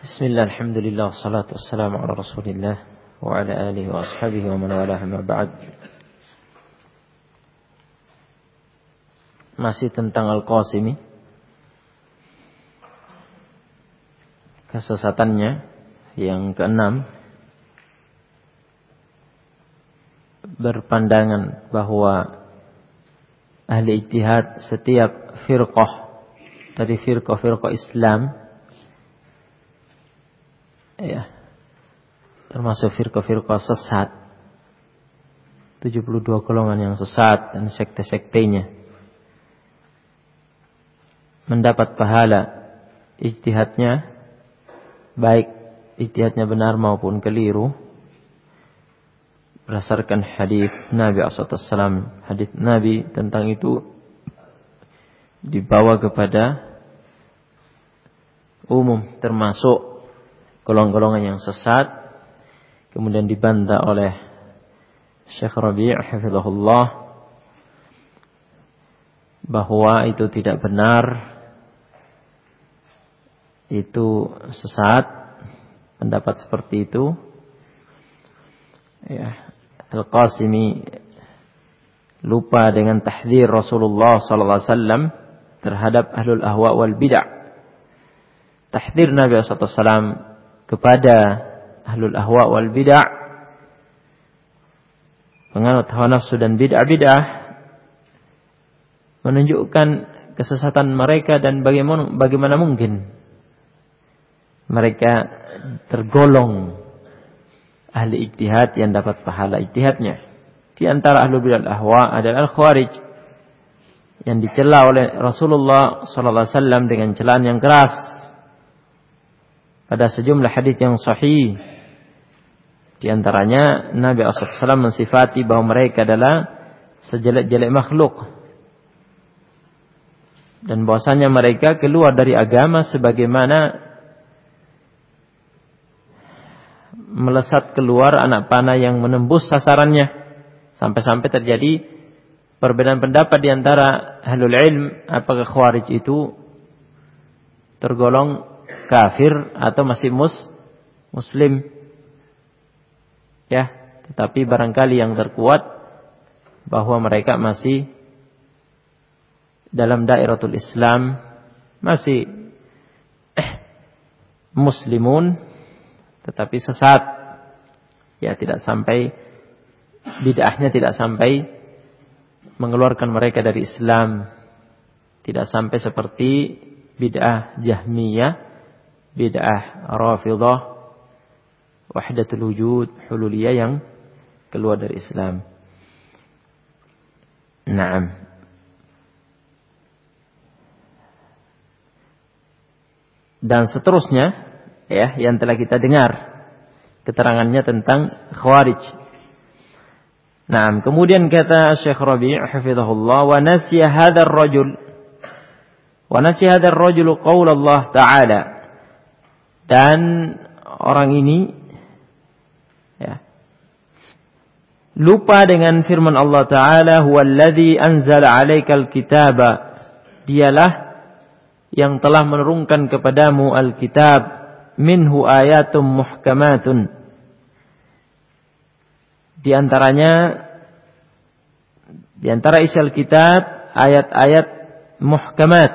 Bismillah, alhamdulillah, wassalatu wassalamu ala rasulillah wa ala alihi wa ashabihi wa man walah, amma ba'd. Masih tentang Al-Qasimi, kesesatannya yang keenam, berpandangan bahwa ahli ijtihad setiap firqah dari firqah-firqah Islam, ya, termasuk firqah-firqah sesat, 72 golongan yang sesat dan sekte-sektenya, mendapat pahala ijtihadnya, baik ijtihadnya benar maupun keliru, berdasarkan hadis Nabi SAW. Hadis Nabi tentang itu dibawa kepada umum, termasuk golongan-golongan yang sesat, kemudian dibantah oleh Syekh Rabi' hafizahullah bahwa itu tidak benar, itu sesat, pendapat seperti itu. Ya, Al-Qasimi lupa dengan tahdzir Rasulullah sallallahu alaihi wasallam terhadap ahlul ahwa wal bid'ah. Tahdzir Nabi sallallahu alaihi wasallam kepada ahlul ahwa wal bid'ah, penganut hawa nafsu dan bid'ah menunjukkan kesesatan mereka, dan bagaimana mungkin mereka tergolong ahli ijtihad yang dapat pahala ijtihadnya. Di antara ahlul bid'ah ahwa adalah al-khawarij yang dicela oleh Rasulullah sallallahu alaihi wasallam dengan celaan yang keras pada sejumlah hadis yang sahih. Di antaranya Nabi SAW mensifati bahwa mereka adalah sejelek-jelek makhluk, dan bahwasanya mereka keluar dari agama sebagaimana melesat keluar anak panah yang menembus sasarannya. Sampai-sampai terjadi perbedaan pendapat di antara ahlul ilm, apakah khawarij itu tergolong kafir atau masih muslim. Ya, tetapi barangkali yang terkuat bahwa mereka masih dalam dairatul Islam, masih muslimun, tetapi sesat. Ya, tidak sampai bid'ahnya tidak sampai mengeluarkan mereka dari Islam. Tidak sampai seperti bid'ah Jahmiyah, bid'ah Rafidhah, wahdatul wujud, hululiyah yang keluar dari Islam. Naam. Dan seterusnya, ya, yang telah kita dengar keterangannya tentang khawarij. Naam, kemudian kata Syekh Rabi' hafizahullah, wa nasiya hadzal rajul qaul Allah Ta'ala, dan orang ini, ya, lupa dengan firman Allah Ta'ala, huwallazi anzala 'alaikal kitaba, dialah yang telah menurunkan kepadamu alkitab, minhu ayatum muhkamatun, di antara isi alkitab ayat-ayat muhkamat,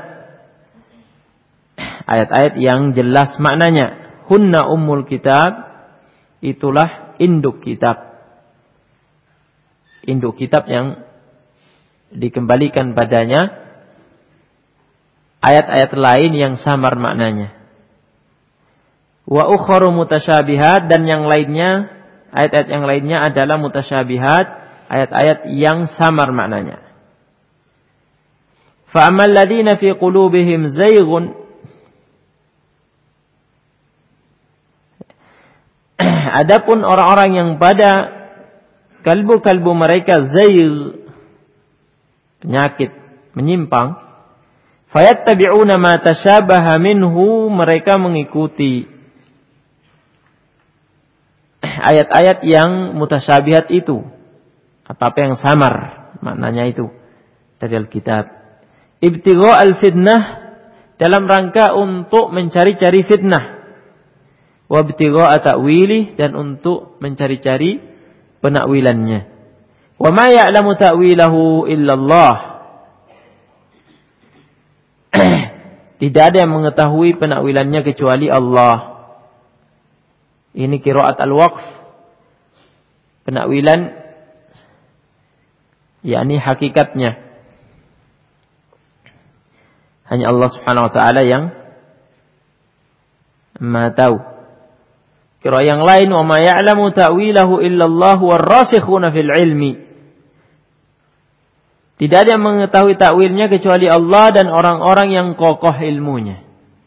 ayat-ayat yang jelas maknanya. Hunna ummul kitab, itulah induk kitab. Induk kitab yang dikembalikan padanya ayat-ayat lain yang samar maknanya. Wa ukharu mutasyabihat, dan yang lainnya, ayat-ayat yang lainnya adalah mutasyabihat, ayat-ayat yang samar maknanya. Fa ammal ladzina fi qulubihim zayghun, adapun orang-orang yang pada kalbu mereka zayg, penyakit, menyimpang, fayattabi'una ma tashabaha minhu, mereka mengikuti ayat-ayat yang mutasyabihat itu, apa-apa yang samar maknanya itu dari Alkitab. Ibtigha al-fitnah, dalam rangka untuk mencari-cari fitnah. wa ibtigha'a ta'wilih, dan untuk mencari-cari penakwilannya. Wa ma ya'lamu ta'wilahu illallah. Tidak ada yang mengetahui penakwilannya kecuali Allah. Ini qiraat al-waqf. Penakwilan yakni hakikatnya hanya Allah Subhanahu wa taala yang Maha tahu. Qiraat yang lain, wa ma ya'lamu ta'wilahu illallah war-rasikhuna fil ilmi. Tidak ada yang mengetahui takwilnya kecuali Allah dan orang-orang yang kokoh ilmunya.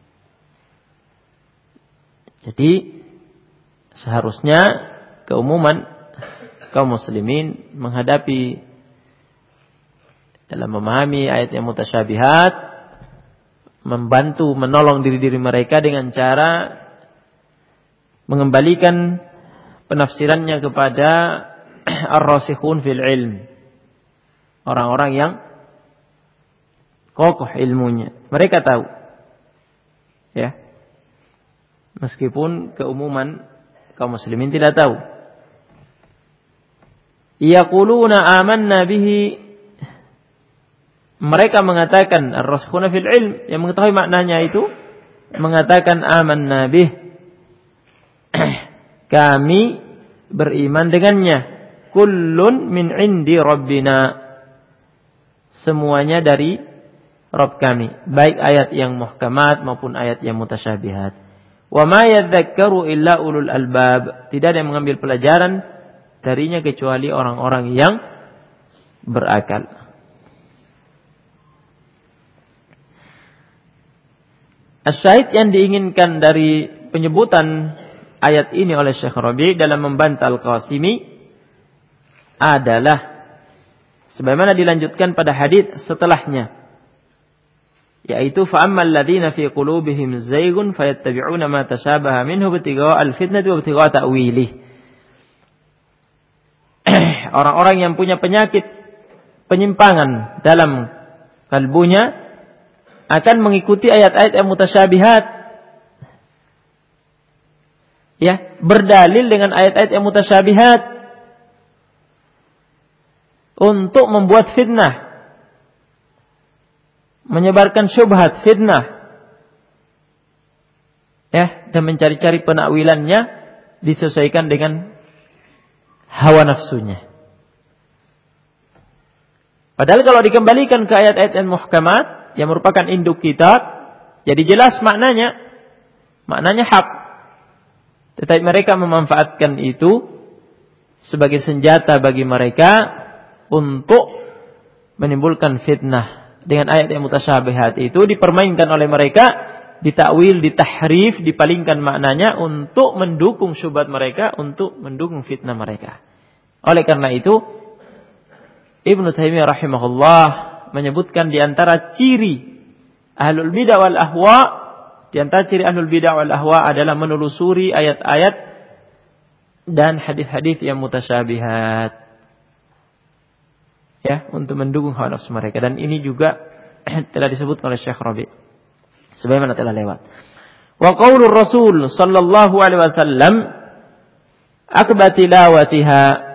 Jadi seharusnya keumuman kaum muslimin menghadapi dalam memahami ayat yang mutasyabihat, membantu menolong diri-diri mereka dengan cara mengembalikan penafsirannya kepada ar-rasikhun fil ilm. Orang-orang yang kokoh ilmunya. Mereka tahu. Ya. Meskipun keumuman kaum muslimin tidak tahu. Yaquluna amanna bihi. Mereka mengatakan ar-rasikhuna fil ilm, yang mengetahui maknanya itu mengatakan amanna bih. Kami beriman dengannya. Kullun min indi rabbina. Semuanya dari Rabb kami, baik ayat yang muhkamat maupun ayat yang mutasyabihat. Wa ma yadzakkaru illa ulul albab. Tidak ada yang mengambil pelajaran darinya kecuali orang-orang yang berakal. As-syahid yang diinginkan dari penyebutan ayat ini oleh Syekh Rabi' dalam membantah Al-Qasimi adalah sebagaimana dilanjutkan pada hadits setelahnya, yaitu fa'ammal ladzina fi qulubihim zaygun fayattabi'una ma tashabaha minhu ibtigha'a al-fitnati wa ibtigha'a ta'wilih. Orang-orang yang punya penyakit penyimpangan dalam kalbunya akan mengikuti ayat-ayat yang mutasyabihat, ya, berdalil dengan ayat-ayat yang mutasyabihat untuk membuat fitnah, menyebarkan syubhat, fitnah, ya, dan mencari-cari penakwilannya disesuaikan dengan hawa nafsunya. Padahal kalau dikembalikan ke ayat-ayat yang muhkamat yang merupakan induk kitab, jadi jelas maknanya hak. Tetapi mereka memanfaatkan itu sebagai senjata bagi mereka untuk menimbulkan fitnah. Dengan ayat yang mutasyabihat itu dipermainkan oleh mereka, ditakwil, ditahrif, dipalingkan maknanya untuk mendukung syubhat mereka, untuk mendukung fitnah mereka. Oleh karena itu, Ibnu Taimiyah rahimahullah menyebutkan di antara ciri ahlul bidah wal ahwa, di antara ciri ahlul bidah wal ahwa adalah menelusuri ayat-ayat dan hadis-hadis yang mutasyabihat, ya, untuk mendukung hawa nafsu mereka. Dan ini juga telah disebut oleh Syekh Rabi' sebagaimana telah lewat. Wa qaulur Rasul sallallahu alaihi wasallam akbar tilawatiha.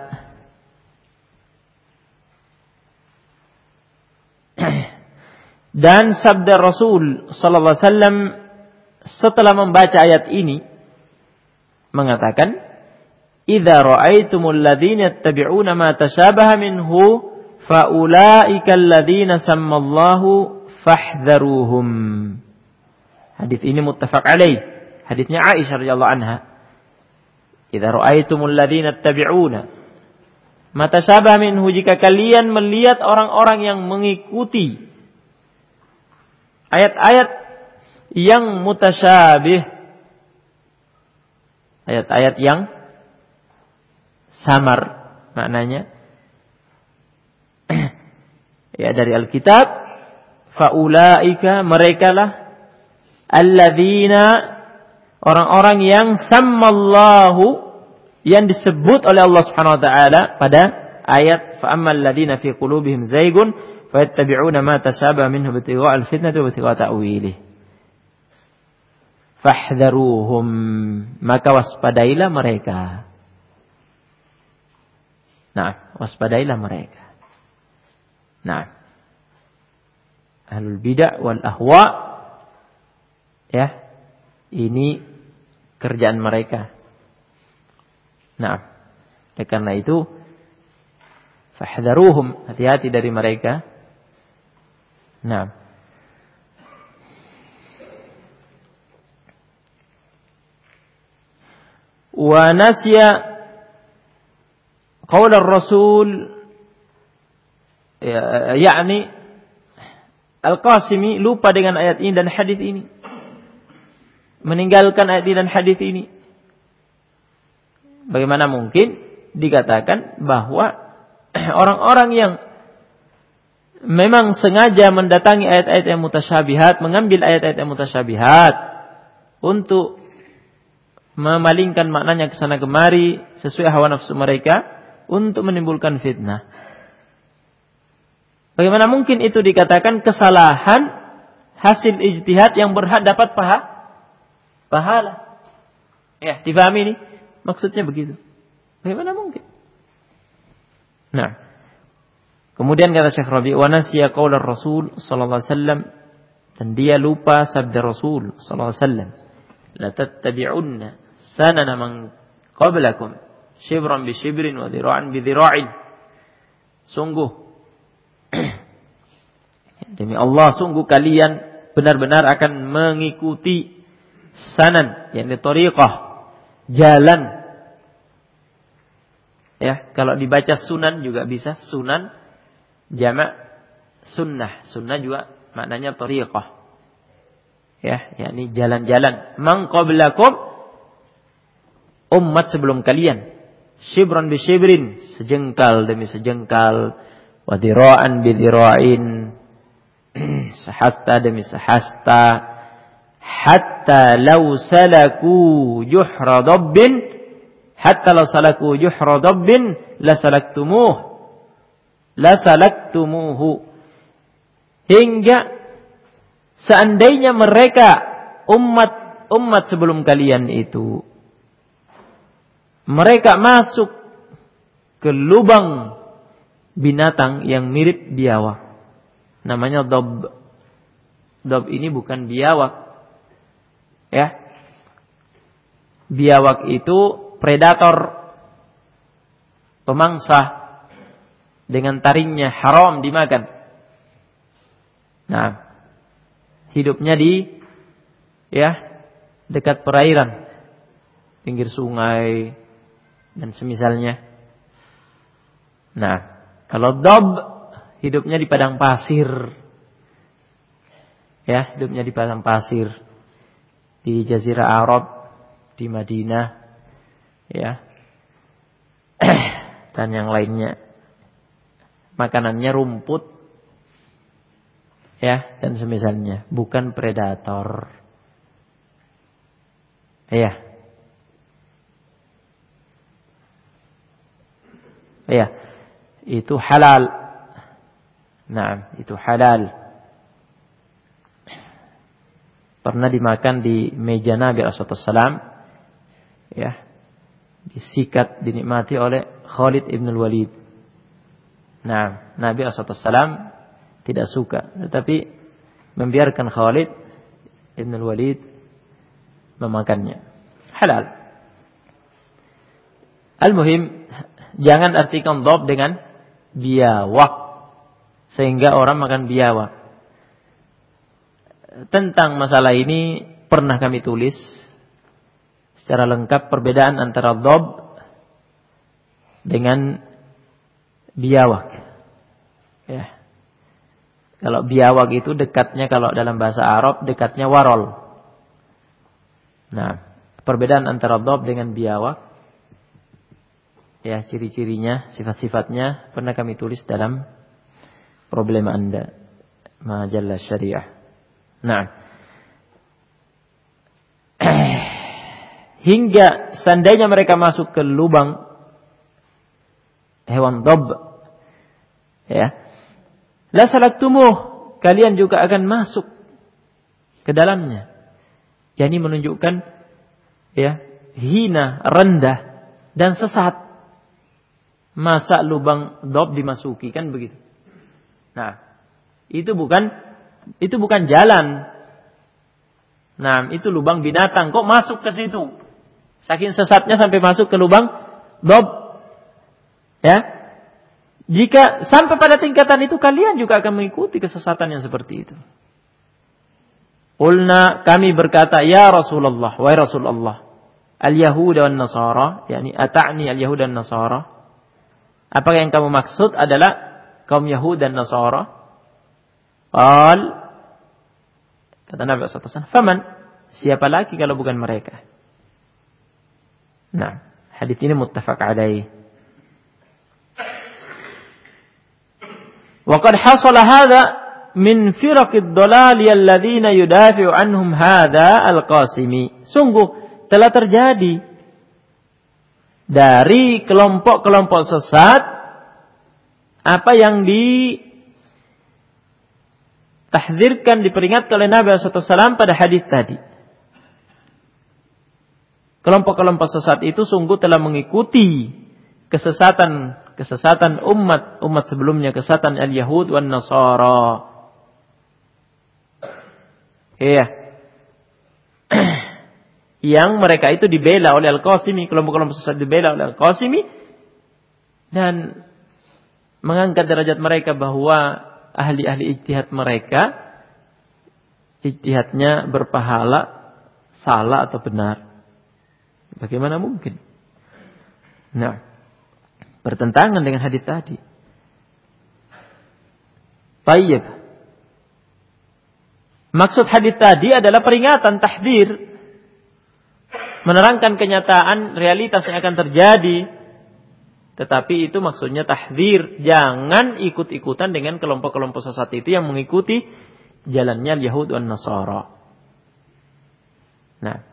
Dan sabda Rasul sallallahu alaihi wasallam setelah membaca ayat ini mengatakan, "Idza ra'aitumul ladzina yattabi'una ma tashabaha minhu faulaika alladzina sammallahu fahdharuhum." Hadis ini muttafaq alaih. Hadisnya Aisyah radhiyallahu anha. "Idza ra'aitumul ladzina yattabi'una ma tashabaha minhu," jika kalian melihat orang-orang yang mengikuti ayat-ayat yang mutasyabih, ayat-ayat yang samar maknanya, ya, dari Alkitab, faulaika, merekalah alladzina, orang-orang yang sammallahu, yang disebut oleh Allah Subhanahu wa taala pada ayat fa'ammal ladzina fi qulubihim zaygun fayattabi'una ma tashabaha minhu ibtigha'a al-fitnati wa ibtigha'a ta'wilih. fahdharuhum, maka waspadailah mereka. Nah, waspadailah mereka. Nah, ahlul bidah wal ahwa, ya, ini kerjaan mereka. Nah, karena itu fahdharuhum, hati-hati dari mereka. Nah, wa nasiya qaul ar-rasul, yakni Al-Qasimi lupa dengan ayat ini dan hadis ini, meninggalkan ayat ini dan hadis ini. Bagaimana mungkin dikatakan bahwa orang-orang yang memang sengaja mendatangi ayat-ayat yang mutasyabihat, mengambil ayat-ayat yang mutasyabihat untuk memalingkan maknanya ke sana kemari sesuai hawa nafsu mereka untuk menimbulkan fitnah. Bagaimana mungkin itu dikatakan kesalahan hasil ijtihad yang berhak dapat pahala? Ya, dipahami ini? Maksudnya begitu. Bagaimana mungkin? Nah, kemudian kata Syekh Rabi, wa nasiya qaular Rasul sallallahu alaihi wasallam, dan dia lupa sabda Rasul sallallahu alaihi wasallam, la tattabi'unna sanana man qablakum shibran bi shibrin wa dhira'an bi dhira'in. Sungguh demi Allah, sungguh kalian benar-benar akan mengikuti sanan, yakni tariqah, jalan. Ya, kalau dibaca sunan juga bisa, sunan jamak sunnah. Sunnah juga maknanya tariqah. Ya, yakni jalan-jalan. Man qablakum, umat sebelum kalian. Shibran bi shibrin, sejengkal demi sejengkal. Wa dhira'an bi dhira'in, sehasta demi sehasta. Hatta law salaku juhra dabbin, hatta law salaku juhra dabbin lasalaktumuhu, hingga seandainya mereka umat sebelum kalian itu mereka masuk ke lubang binatang yang mirip biawak, namanya dab. Dab ini bukan biawak, ya. Biawak itu predator, pemangsa, dengan taringnya haram dimakan. Nah, hidupnya di dekat perairan, pinggir sungai dan semisalnya. Nah, kalau dab hidupnya di padang pasir. Ya, hidupnya di padang pasir, di Jazirah Arab, di Madinah, ya, dan yang lainnya. Makanannya rumput, ya, dan semisalnya, bukan predator. Ya, ya, itu halal. Nah, itu halal. Pernah dimakan di meja Nabi SAW, ya, disikat, dinikmati oleh Khalid ibn al-Walid. Nah, Nabi SAW tidak suka, tetapi membiarkan Khalid ibn al-Walid memakannya. Halal. Al-muhim, jangan artikan dhab dengan biawak sehingga orang makan biawak. Tentang masalah ini pernah kami tulis secara lengkap perbedaan antara dhab dengan biawak. Ya. Kalau biawak itu dekatnya, kalau dalam bahasa Arab dekatnya warol. Nah, perbedaan antara dhab dengan biawak, ya, ciri-cirinya, sifat-sifatnya pernah kami tulis dalam Problema Anda, Majalah Syariah. Nah, hingga seandainya mereka masuk ke lubang hewan dhab, ya, lasalaktumuh, kalian juga akan masuk ke dalamnya. yakni menunjukkan ya, hina, rendah dan sesat. Masa lubang dob dimasuki, kan begitu. Nah, itu bukan jalan. Nah, itu lubang binatang, kok masuk ke situ? Saking sesatnya sampai masuk ke lubang dob. Ya. Jika sampai pada tingkatan itu, kalian juga akan mengikuti kesesatan yang seperti itu. Qulna, kami berkata, ya Rasulullah, wahai Rasulullah, al-Yahuda wan Nasara, yakni ata'ni al-Yahuda wan Nasara. Apakah yang kamu maksud adalah kaum Yahudi dan Nasara? Qal, kata Nabi sallallahu alaihi wasallam, faman? Siapa lagi kalau bukan mereka? Nah, hadis ini muttafaq alaih. Wa qad hasala hadha min firaqid dhalal alladziina yudafi'u anhum hadha al-Qasimi. Sungguh telah terjadi dari kelompok-kelompok sesat apa yang ditahdzirkan, diperingatkan oleh Nabi SAW pada hadis tadi. Kelompok-kelompok sesat itu sungguh telah mengikuti kesesatan umat sebelumnya, kesesatan al-Yahud wan Nasara. Iya. Yang mereka itu dibela oleh Al-Qasimi, kelompok-kelompok sesat dibela oleh Al-Qasimi dan mengangkat derajat mereka bahwa ahli-ahli ijtihad mereka ijtihadnya berpahala, salah atau benar. Bagaimana mungkin? Nah, bertentangan dengan hadis tadi. Baik. Maksud hadis tadi adalah peringatan, tahdzir, menerangkan kenyataan realitas yang akan terjadi. Tetapi itu maksudnya tahdzir, jangan ikut-ikutan dengan kelompok-kelompok sesat itu yang mengikuti jalannya Yahud dan Nasara. Nah,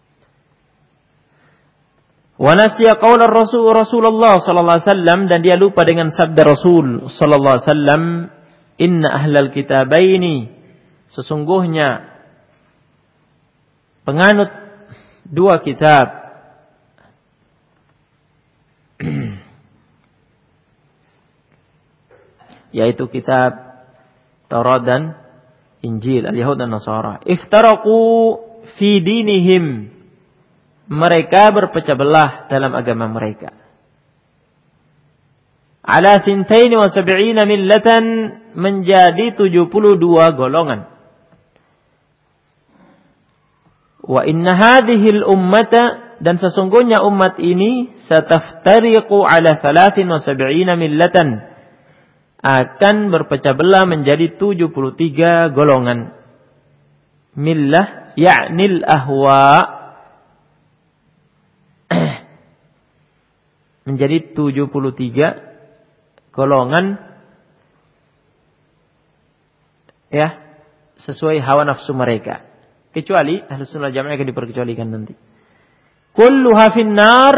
wa nasiya qaula Rasulullah sallallahu alaihi wasallam, dan dia lupa dengan sabda Rasul sallallahu alaihi wasallam, inna ahlal kitabaini, sesungguhnya penganut dua kitab, yaitu kitab Taurat dan Injil, al-Yahud dan Nasara, iftaraqu fi dinihim, mereka berpecah belah dalam agama mereka. Ala 72 millatan, menjadi 72 golongan. Wa inna hadhil ummata, dan sesungguhnya umat ini, sataftariqu ala 73 millatan, akan berpecah belah menjadi 73 golongan. Millah ya'nil ahwa, menjadi 73 golongan, ya, sesuai hawa nafsu mereka. Kecuali Ahlus Sunnah Jamaah akan diperkecualikan nanti. Kulluha finnar,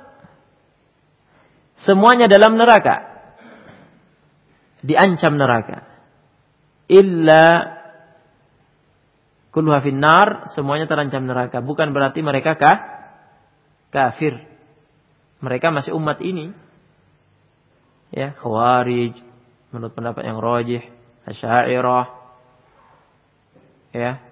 semuanya dalam neraka, diancam neraka. Illa kulluha finnar, semuanya terancam neraka. Bukan berarti mereka kafir. Mereka masih umat ini. Ya, Khawarij, menurut pendapat yang rajih, Asy'ariyah, ya,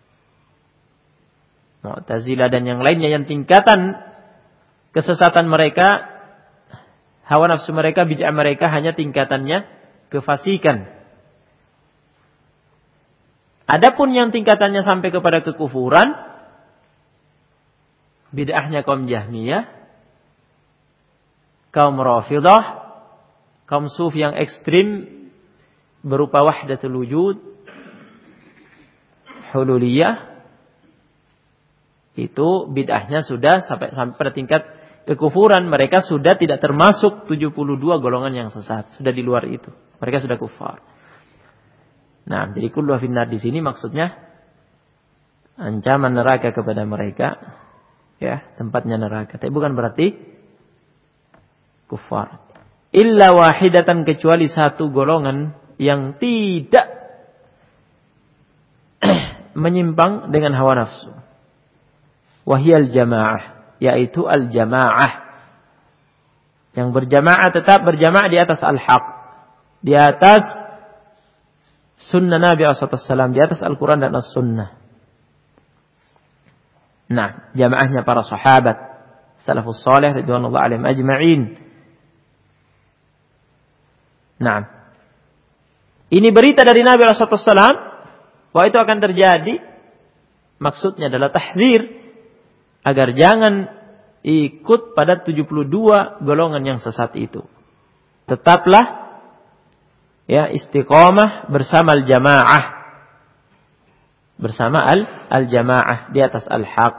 Mu'tazilah dan yang lainnya, yang tingkatan kesesatan mereka, hawa nafsu mereka, bid'ah mereka hanya tingkatannya kefasikan. Adapun yang tingkatannya sampai kepada kekufuran, bid'ahnya kaum Jahmiyah, kaum Rafidah, kaum Sufi yang ekstrim berupa wahdatul wujud, hululiyah, itu bid'ahnya sudah sampai pada tingkat kekufuran. Mereka sudah tidak termasuk 72 golongan yang sesat, sudah di luar itu. Mereka sudah kufar. Nah, jadi kullu finnar di sini maksudnya ancaman neraka kepada mereka, ya, tempatnya neraka. Tapi bukan berarti kufar. Illa wahidatan, kecuali satu golongan yang tidak menyimpang dengan hawa nafsu. Wahiyal jamaah, yaitu al-jamaah. Yang berjamaah tetap berjamaah di atas al-haq, di atas sunnah Nabi SAW, di atas Al-Quran dan As-Sunnah. Nah, jamaahnya para sahabat salafus salih ridwanullah alaihim ajma'in. Nah, ini berita dari Nabi SAW bahwa itu akan terjadi. Maksudnya adalah tahdzir agar jangan ikut pada 72 golongan yang sesat itu. Tetaplah ya istiqamah bersama al-jamaah. Bersama al-jamaah di atas al-haq.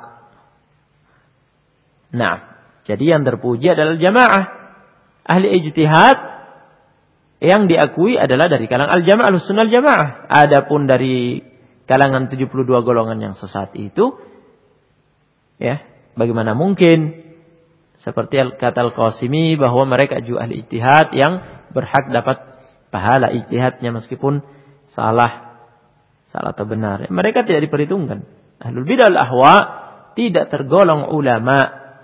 Nah, jadi yang terpuji adalah jamaah. Ahli ijtihad yang diakui adalah dari kalangan al-jamaah, al-sunnah al-jamaah. Adapun dari kalangan 72 golongan yang sesat itu, ya, bagaimana mungkin seperti kata Al-Qasimi bahwa mereka juga ahli ijtihad yang berhak dapat pahala ijtihadnya meskipun salah atau benar. Mereka tidak diperhitungkan. Ahlul bidah al-ahwa tidak tergolong ulama.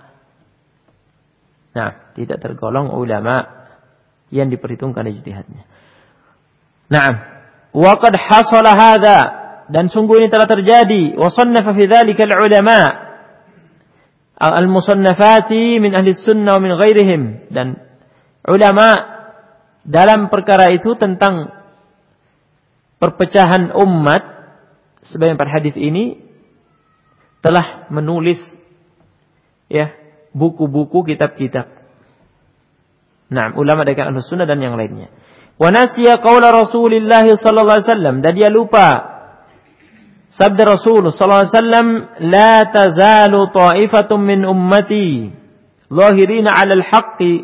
Nah, tidak tergolong ulama yang diperhitungkan ijtihadnya. Na'am. Wa qad hasala hadza, dan sungguh ini telah terjadi. Wa sannafa fi dzalika al-ulama al-musannafati min ahli sunnah wa min ghairihim, dan ulama dalam perkara itu tentang perpecahan umat sebagian pada hadis ini telah menulis ya buku-buku, kitab-kitab. Nah, ulama dari Ahlus Sunnah dan yang lainnya. Wa nasiya qaula Rasulillah sallallahu alaihi wasallam, dan dia lupa sabda Rasul sallallahu alaihi wasallam, la tazalu ta'ifatun min ummati zahirina 'alal haqqi,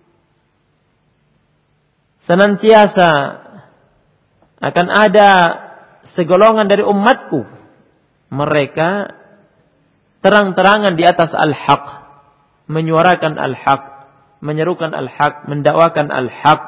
senantiasa akan ada segolongan dari umatku, mereka terang-terangan di atas al-haq, menyuarakan al-haq, menyerukan al-haq, mendakwakan al-haq.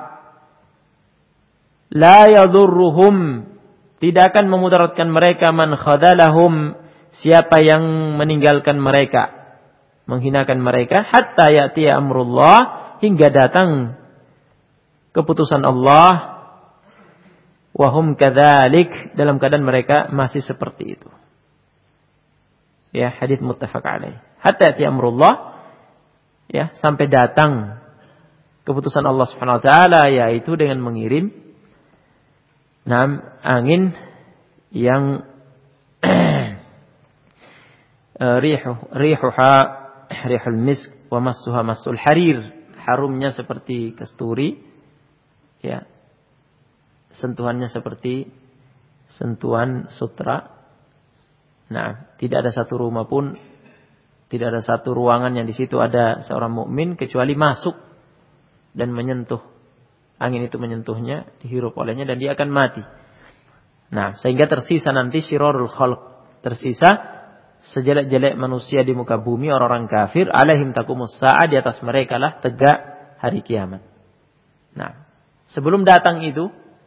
La yadurruhum, tidak akan memudaratkan mereka, man khadalahum, siapa yang meninggalkan mereka, menghinakan mereka, hatta ya'tiya amrullah, hingga datang keputusan Allah. Wahum kadzalik, dalam keadaan mereka masih seperti itu. Ya, hadis muttafaq alaih. Hatta ya'ti amrullah, ya, sampai datang keputusan Allah Subhanahu wa taala, yaitu dengan mengirim angin yang rihul misk wa massuha massul harir, harumnya seperti kasturi, ya, sentuhannya seperti sentuhan sutra. Nah, tidak ada satu rumah pun, tidak ada satu ruangan yang di situ ada seorang mukmin kecuali masuk dan menyentuh. Angin itu menyentuhnya, dihirup olehnya, dan dia akan mati. Nah, sehingga tersisa nanti syirarul khalq, tersisa sejelek-jelek manusia di muka bumi, orang-orang kafir, alaihim taqumus sa'a, di atas mereka lah tegak hari kiamat. Nah, sebelum datang itu,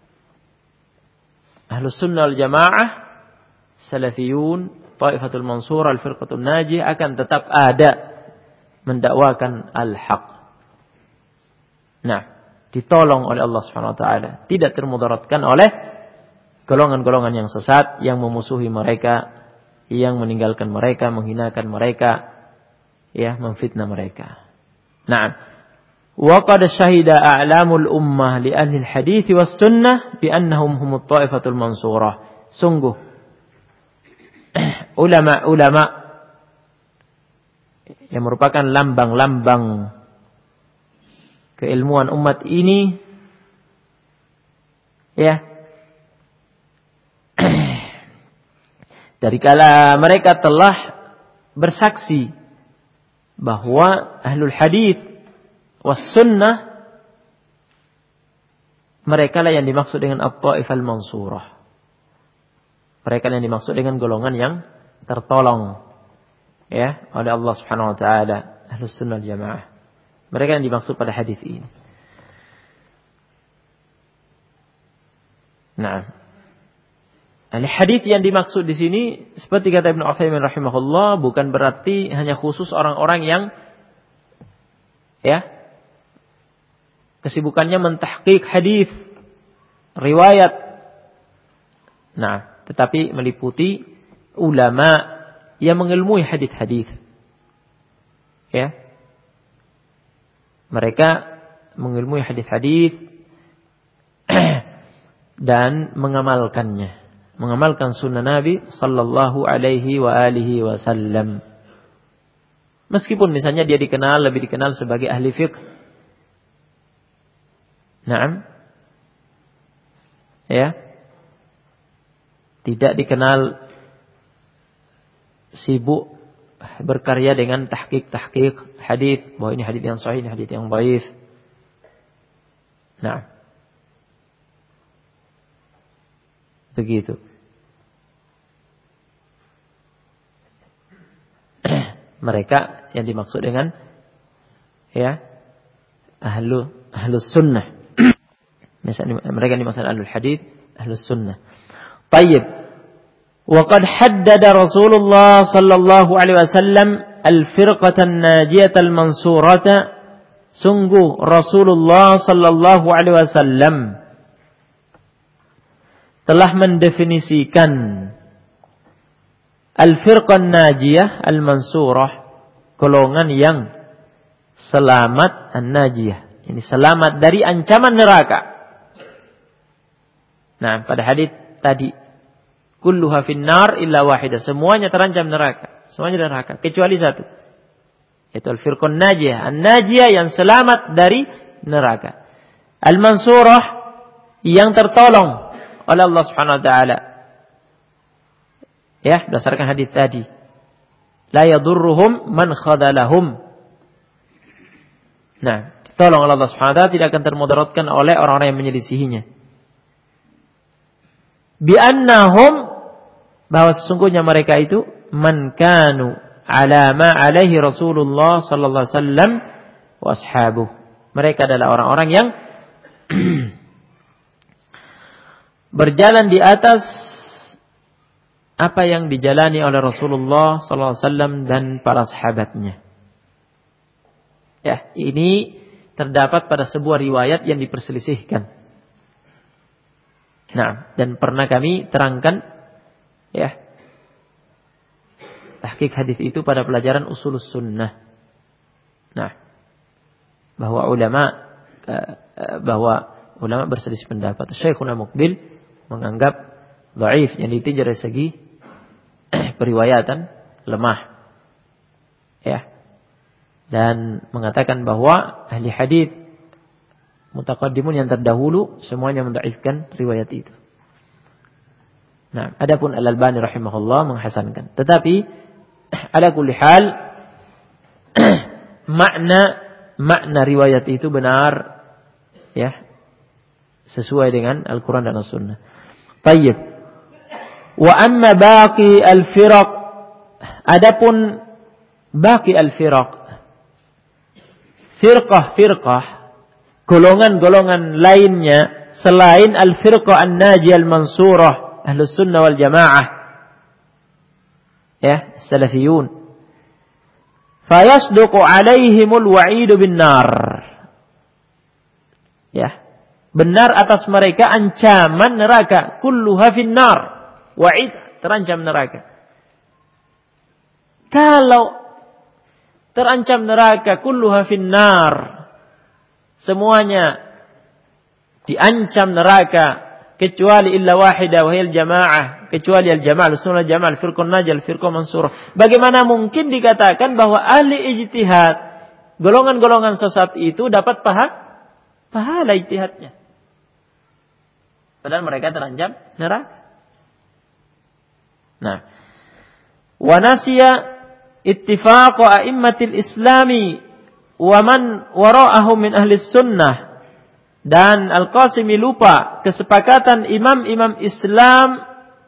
Ahlus Sunnah wal Jamaah, Salafiyun, Taifatul Mansur, Al-Firqatul Najih akan tetap ada mendakwakan al-haq. Nah, ditolong oleh Allah Subhanahu wa taala, tidak termudaratkan oleh golongan-golongan yang sesat yang memusuhi mereka, yang meninggalkan mereka, menghinakan mereka, ya, memfitnah mereka. Nah, وقد شهد أعلام الأمة لأهل الحديث والسنة بأنهم هم الطائفة المنصورة. Sungguh ulama-ulama yang merupakan lambang-lambang keilmuan umat ini, ya, dari kala mereka telah bersaksi bahwa ahlul hadits was sunnah, mereka lah yang dimaksud dengan at-taifah al-mansurah. Mereka lah yang dimaksud dengan golongan yang tertolong, ya, oleh Allah Subhanahu wa taala, Ahlus Sunnah wal Jamaah. Mereka yang dimaksud pada hadis ini. Nah, Hadis yang dimaksud di sini seperti kata Ibnu Utsaimin rahimahullah bukan berarti hanya khusus orang-orang yang kesibukannya mentahqiq hadis, riwayat. Nah, tetapi meliputi ulama yang mengilmui hadis-hadis. Ya. Mereka mengilmui hadis-hadis dan mengamalkannya. Mengamalkan sunnah Nabi sallallahu alaihi wa alihi wasallam. Meskipun misalnya dia lebih dikenal sebagai ahli fiqh. Naam. Ya. Tidak dikenal sibuk berkarya dengan tahqiq hadis, bahwa ini hadis yang sahih, ini hadis yang dhaif. Nah. Begitu. Mereka yang dimaksud dengan ahlus sunnah. Misalnya mereka yang dimaksud ahlul hadis, ahlus sunnah. Tayyib. Wa qad haddada Rasulullah sallallahu alaihi wasallam al-firqatan najiyata al-mansurata. Sungguh Rasulullah sallallahu alaihi wasallam telah mendefinisikan al-firqan najiyah al-mansurah, golongan yang selamat an-najiyah, ini selamat dari ancaman neraka. Nah, pada hadis tadi kulluha finnar illa wahidah, semuanya terancam neraka, semuanya neraka kecuali satu, yaitu al-firqan najiyah, an-najiyah yang selamat dari neraka, al-mansurah yang tertolong oleh Allah Subhanahu wa taala. Ya, berdasarkan hadis tadi. La yadurruhum man khadalahum. Nah, ditolong oleh Allah Subhanahu wa taala, tidak akan termudaratkan oleh orang-orang yang menyelisihinya. Bi annahum, bahwa sesungguhnya mereka itu man kanu ala ma alaihi Rasulullah sallallahu alaihi wasallam wa ashabuh. Mereka adalah orang-orang yang berjalan di atas apa yang dijalani oleh Rasulullah sallallahu alaihi wasallam dan para sahabatnya. Ya, ini terdapat pada sebuah riwayat yang diperselisihkan. Nah, dan pernah kami terangkan tahqiq hadis itu pada pelajaran usulus sunnah. Nah, bahwa ulama berselisih pendapat. Syekhuna Muqbil menganggap dhaif, yang ditinjau dari segi periwayatan lemah. Ya. Dan mengatakan bahwa ahli hadis mutaqaddimun yang terdahulu semuanya mendhaifkan riwayat itu. Nah, adapun Al-Albani rahimahullah menghasankan. Tetapi ala kulli hal makna riwayat itu benar, ya, sesuai dengan Al-Quran dan As-Sunnah. Tayyib. Wa amma baqi al-firaq, adapun baqi al-firaq, firqah, golongan-golongan lainnya selain al-firqah an-najiyah al-mansurah, ahlus sunnah wal jamaah, ya, salafiyun, fayasduqu alaihimul wa'idu bin nar, ya, benar atas mereka ancaman neraka, kulluha finnar, wa'id, terancam neraka. Kalau terancam neraka, kulluha finnar, semuanya diancam neraka kecuali illa wahidah wa hiya al-jamaah, kecuali al-jamaah, al-sunnah jamaah, al-firqah najiyah, al-firqah mansurah. Bagaimana mungkin dikatakan bahwa ahli ijtihad, golongan-golongan sesat itu dapat pahala ijtihadnya? Padahal mereka terancam neraka. Nah, wa nasiya ittifaq a'immatil islami wa man wara'ahum min ahli sunnah, dan Al-Qasimi lupa kesepakatan imam-imam Islam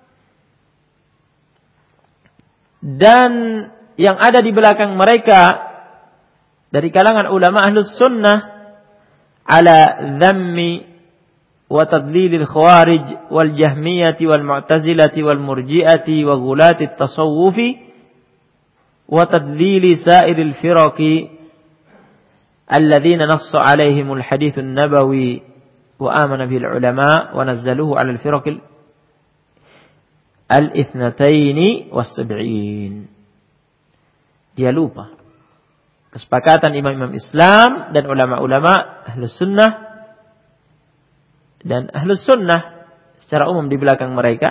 dan yang ada di belakang mereka dari kalangan ulama ahlus sunnah ala dhammi wa tadlilil khawarij wal jahmiyati wal mu'tazilati wal murji'ati wa ghulatit tasawufi wa tadlili sa'iril firaqi alladhina nassa 'alaihimul haditsun nabawi wa amana bil ulama wa nazzaluhu 'alal firaqil al-ithnataini was-sab'in. Dia lupa kesepakatan imam-imam Islam dan ulama-ulama Ahlus Sunnah dan Ahlus Sunnah secara umum di belakang mereka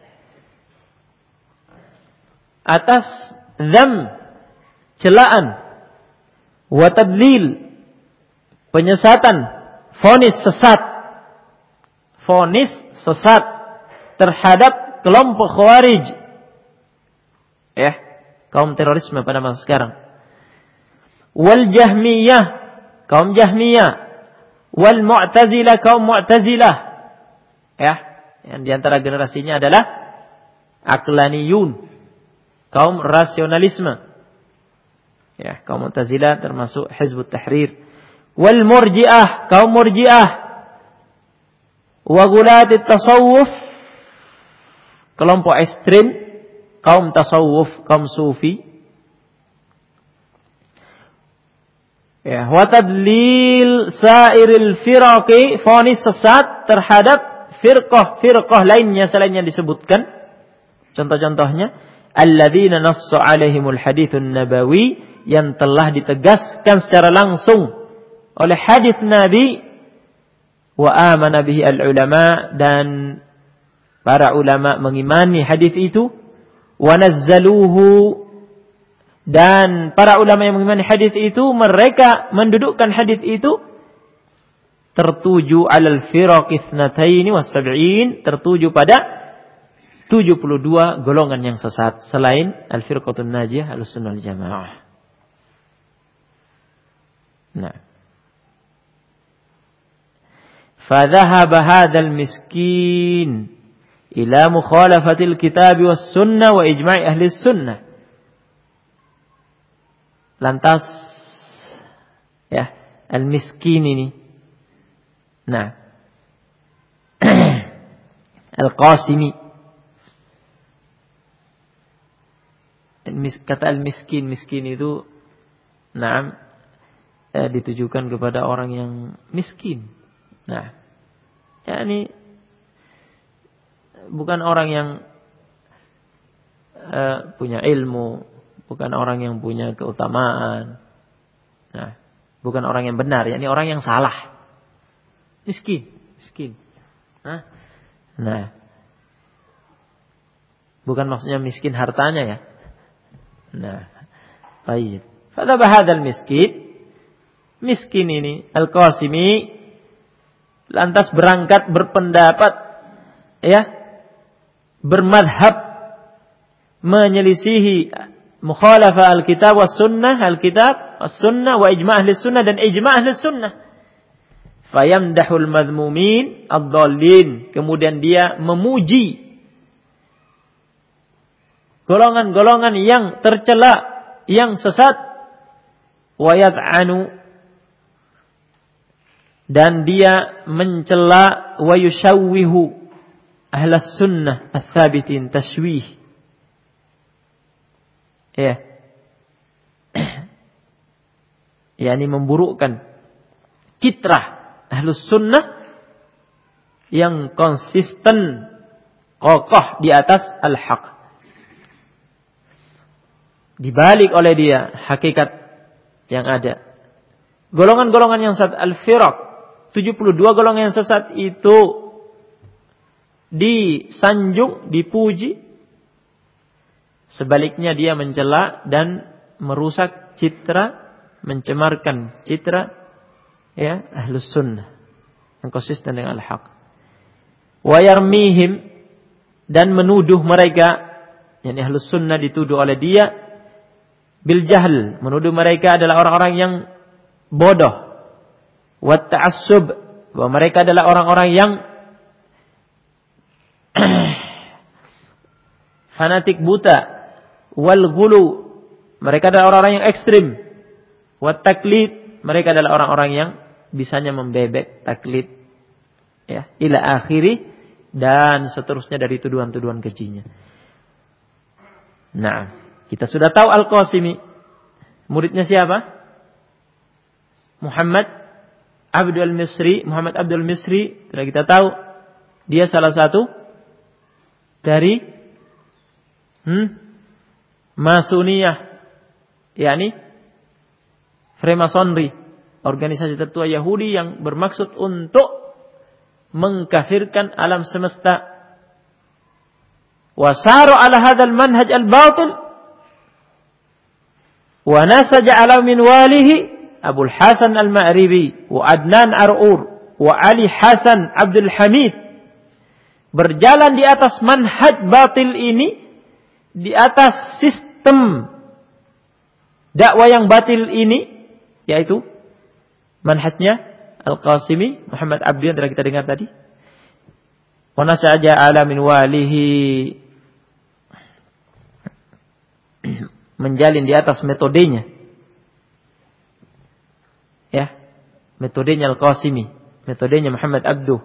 atas dzam, celaan, wa tadlil, penyesatan, vonis sesat terhadap kelompok Khawarij, ya, kaum terorisme pada masa sekarang. Wal Jahmiyah, kaum Jahmiyah. Wal Mu'tazilah, kaum Mu'tazilah. Ya, yang diantara generasinya adalah Aqlaniyun, kaum rasionalisme. Ya, kaum Mu'tazilah termasuk Hizbut Tahrir. Wal Murji'ah, kaum Murji'ah. Wa Ghulatit Tasawuf, kelompok ekstrem, kaum tasawuf, kaum sufi. Ya, wa tadlil sairil firaqi, vonis sesat terhadap firqah lainnya selain yang disebutkan. Contoh-contohnya, alladzina nassa 'alaihimul haditsun nabawi, yang telah ditegaskan secara langsung oleh hadits Nabi, wa amana bihi al-ulama, dan para ulama mengimani hadits itu, wa nazzaluhu, dan para ulama yang mengimani hadis itu mereka mendudukkan hadis itu tertuju alal firaqi ithnataini was-sab'in, tertuju pada 72 golongan yang sesat selain al-firqatun najiyah Ahlussunnah wal Jamaah. Nah, fa dhahaba hadzal miskin ila mukhalafatil kitab was sunnah wa ijma'i ahli sunnah. Lantas, ya, al-miskin ini, nah, al-Qasimi, kata al-miskin, miskin itu, nah, ditujukan kepada orang yang miskin. Nah, yakni bukan orang yang punya ilmu, bukan orang yang punya keutamaan. Nah, bukan orang yang benar, yakni orang yang salah. Miskin. Nah. Bukan maksudnya miskin hartanya, ya. Nah, baik. Fadhaba hadzal miskin. Miskin ini Al-Qasimi lantas berangkat berpendapat, ya, bermadhab, menyelisihi mukhalafa al-kitab was sunnah, al-kitab was sunnah wa ijma' ahli sunnah, dan ijma' ahli sunnah. Fayamdahul madhmumin ad-dhallin, kemudian dia memuji golongan-golongan yang tercela, yang sesat. Wa yad'anu, dan dia mencela, wa yushawwihu ahlas sunnah ats-tsabitin, tashwih. Ya, yakni memburukkan citra Ahlus Sunnah yang konsisten, kokoh di atas al-haq. Dibalik oleh dia hakikat yang ada. Golongan-golongan yang sesat, al-firaq, 72 golongan yang sesat itu disanjung, dipuji. Sebaliknya dia mencela dan merusak citra, mencemarkan citra, ya, Ahlus Sunnah yang konsisten dengan al-haq. Wa yarmihim, dan menuduh mereka, yakni Ahlus Sunnah dituduh oleh dia bil jahl, menuduh mereka adalah orang-orang yang bodoh. Wa ta'assub, bahwa mereka adalah orang-orang yang fanatik buta. Wal ghulu, mereka adalah orang-orang yang ekstrim. Wat taklid, mereka adalah orang-orang yang bisanya membebek, taklid. Ya, ila akhiri dan seterusnya dari tuduhan-tuduhan kejinya. Nah, kita sudah tahu Al-Qasimi. Muridnya siapa? Muhammad Abdul Misri. Muhammad Abdul Misri, sudah kita tahu. Dia salah satu dari Masuniyah, yakni Freemasonry, organisasi tertua Yahudi yang bermaksud untuk mengkafirkan alam semesta. Wasaru ala hadzal manhaj al-batil wa nasaja ala min walihi Abul Hasan al-Ma'ribi wa Adnan Ar'ur wa Ali Hasan Abdul Hamid, berjalan di atas manhaj batil ini, di atas sistem dakwah yang batil ini, yaitu manhajnya Al-Qasimi, Muhammad Abdi yang telah kita dengar tadi. Wa nasaja ala min walihi, menjalin di atas metodenya. Ya, metodenya Al-Qasimi, metodenya Muhammad Abdu.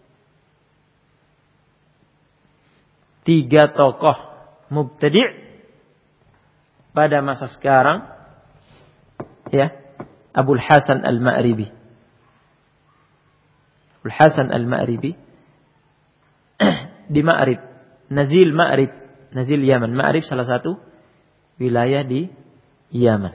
3 tokoh mubtadi' pada masa sekarang, ya, Abul Hasan al-Ma'ribi. Abul Hasan al-Ma'ribi di Ma'rib, Nazil Ma'rib, Nazil Yaman. Ma'rib salah satu wilayah di Yaman.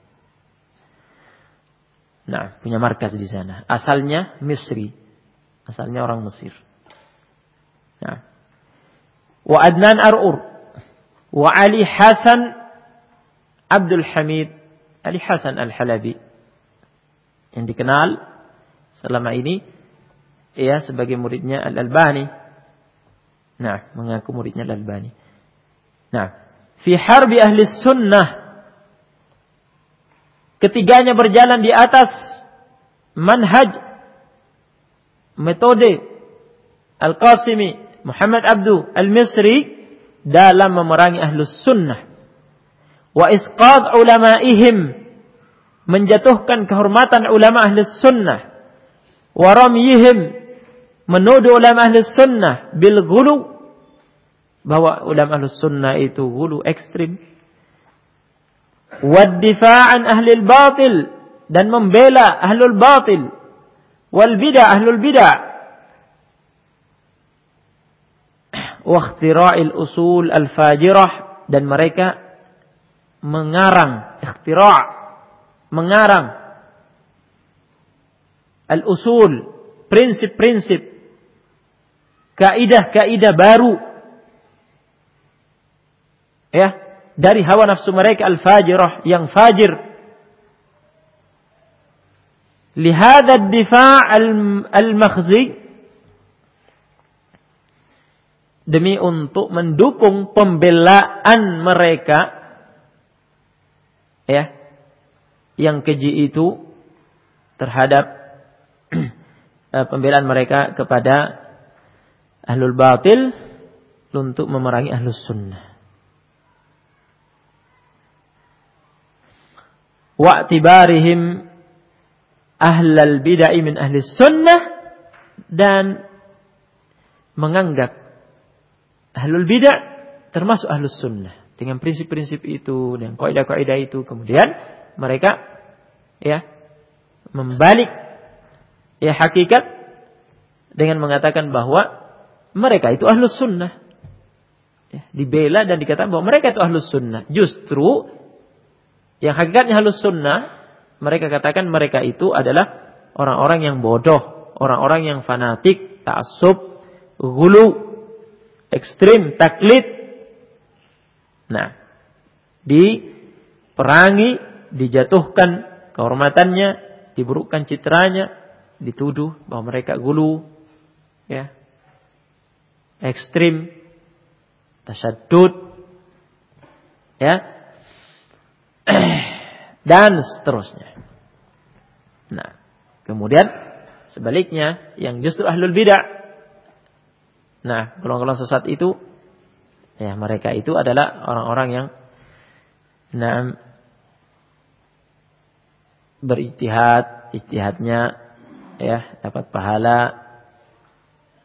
Nah, punya markas di sana. Asalnya Misri, asalnya orang Mesir. Nah, wa Adnan Ar'ur, wa Ali Hasan Abdul Hamid, Ali Hasan Al-Halabi, yang dikenal selama ini ya sebagai muridnya Al-Albani. Nah, mengaku muridnya Al-Albani. Nah, fi harbi ahli sunnah, ketiganya berjalan di atas manhaj, metode Al-Qasimi, Muhammad Abdu Al-Misri dalam memerangi ahlus sunnah. Wa isqad ulama'ihim, menjatuhkan kehormatan ulama ahlus sunnah. Wa ramyihim, menuduh ulama ahlus sunnah bil ghulu, bahwa ulama ahlus sunnah itu ghulu, ekstrim. Wa difa'an ahlil batil, dan membela ahlul batil. Wal bid'ah, ahlul bid'ah. Wa ikhtira'il usul al-fajirah, dan mereka mengarang, mengarang al-usul, prinsip-prinsip, kaidah-kaidah baru, ya, dari hawa nafsu mereka al-fajirah, yang fajir. Lihada ad-difa' al-makhzi, demi untuk mendukung pembelaan mereka, ya, yang keji itu terhadap pembelaan mereka kepada ahlul batil, untuk memerangi ahlus sunnah. Wa i'tibarihim ahlal bid'ah min ahlis sunnah, dan menganggap ahlul bid'ah termasuk ahlus sunnah dengan prinsip-prinsip itu, dengan kaidah-kaidah itu. Kemudian mereka ya membalik ya hakikat dengan mengatakan bahwa mereka itu ahlus sunnah, ya, dibela dan dikatakan bahwa mereka itu ahlus sunnah. Justru yang hakikatnya ahlus sunnah, mereka katakan mereka itu adalah orang-orang yang bodoh, orang-orang yang fanatik, ta'assub, ghulu, ekstrim, taklid. Nah, diperangi, dijatuhkan kehormatannya, diburukkan citranya, dituduh bahwa mereka ghulu, ya, ekstrim, tasyadud, ya, dan seterusnya. Nah, kemudian sebaliknya yang justru ahlul bid'ah, nah, golongan-golongan sesat itu, ya, mereka itu adalah orang-orang yang berijtihad, ijtihadnya ya dapat pahala,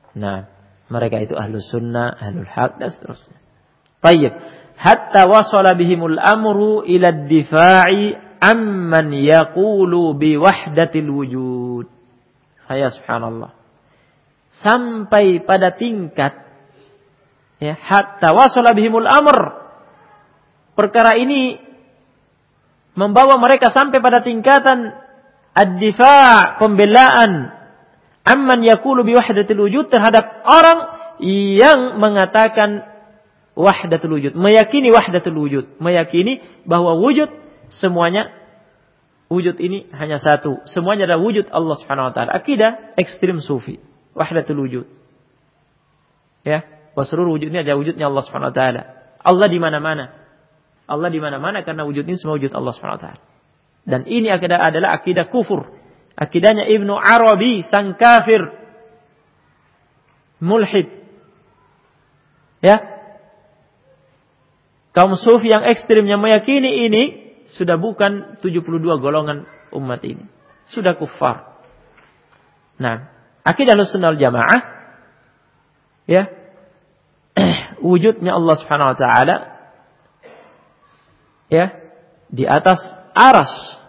Nah, mereka itu ahlus sunnah, ahlul haq dan seterusnya. Tayyib. Hatta wasala bihimul amru ila ad-difa'i amman yaqulu bi wahdatil wujud. Ya subhanallah. Sampai pada tingkat ya, hatta wasala bihimul amr. Perkara ini membawa mereka sampai pada tingkatan ad-difa', pembelaan amman yaqulu bi wahdatil wujud, terhadap orang yang mengatakan wahdatul wujud, meyakini wahdatul wujud, meyakini bahwa wujud semuanya, wujud ini hanya satu, semuanya adalah wujud Allah Subhanahu wa taala. Akidah ekstrim sufi, wahdatul wujud. Ya, bahwa seluruh wujud ini adalah wujudnya Allah Subhanahu wa taala. Allah di mana-mana. Allah di mana-mana karena wujud ini semua wujud Allah Subhanahu wa taala. Dan ini adalah akidah kufur. Akidahnya Ibnu Arabi, sang kafir, mulhid. Ya. Kaum sufi yang ekstrimnya meyakini ini sudah bukan 72 golongan umat ini. Sudah kufar. Nah, akidah Ahlussunnah wal Jamaah ya. Wujudnya Allah Subhanahu wa taala ya di atas arsy.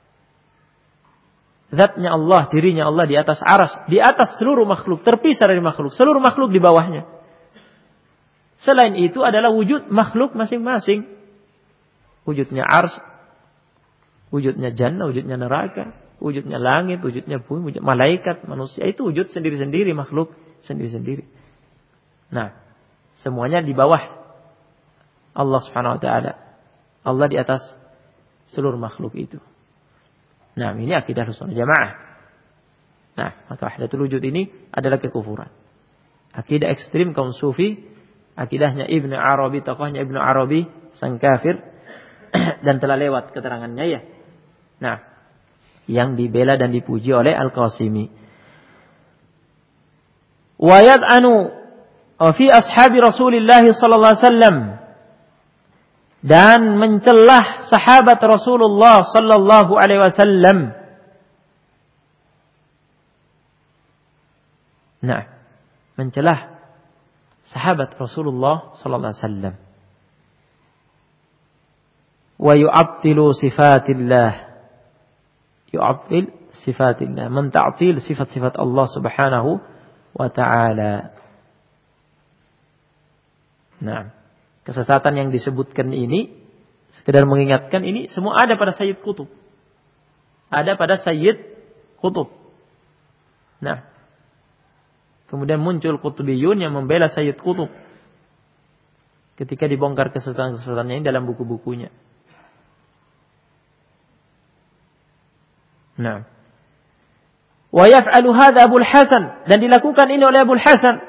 Zatnya Allah, dirinya Allah di atas arsy, di atas seluruh makhluk, terpisah dari makhluk, seluruh makhluk di bawahnya. Selain itu adalah wujud makhluk masing-masing. Wujudnya arsy, wujudnya jannah, wujudnya neraka, wujudnya langit, wujudnya bumi, wujud malaikat, manusia, itu wujud sendiri-sendiri, makhluk sendiri-sendiri. Nah, semuanya di bawah Allah Subhanahu wa taala. Allah di atas seluruh makhluk itu. Nah, ini akidah Ahlussunnah Jamaah. Nah, maka wahdatul wujud ini adalah kekufuran. Akidah ekstrim kaum sufi, akidahnya Ibnu Arabi, tokohnya Ibnu Arabi, sang kafir, dan telah lewat keterangannya ya. Nah, yang dibela dan dipuji oleh Al-Qasimi. Wa yad'anu fi ashabi Rasulillah sallallahu alaihi wasallam, dan mencelah sahabat Rasulullah sallallahu alaihi wasallam. Nah, mencelah sahabat Rasulullah sallallahu alaihi wasallam. Wa yu'attilu sifatillah. Yu'attil sifatillah, menta'til sifat-sifat Allah Subhanahu wa taala. Nah, kesesatan yang disebutkan ini, sekedar mengingatkan, ini semua ada pada Sayyid Qutb. Ada pada Sayyid Qutb. Nah, kemudian muncul Qutbiyun yang membela Sayyid Qutb ketika dibongkar kesesatan-kesesatannya ini dalam buku-bukunya. Nah, wa yaf'alu hadza Abul Hasan, dan dilakukan ini oleh Abul Hasan.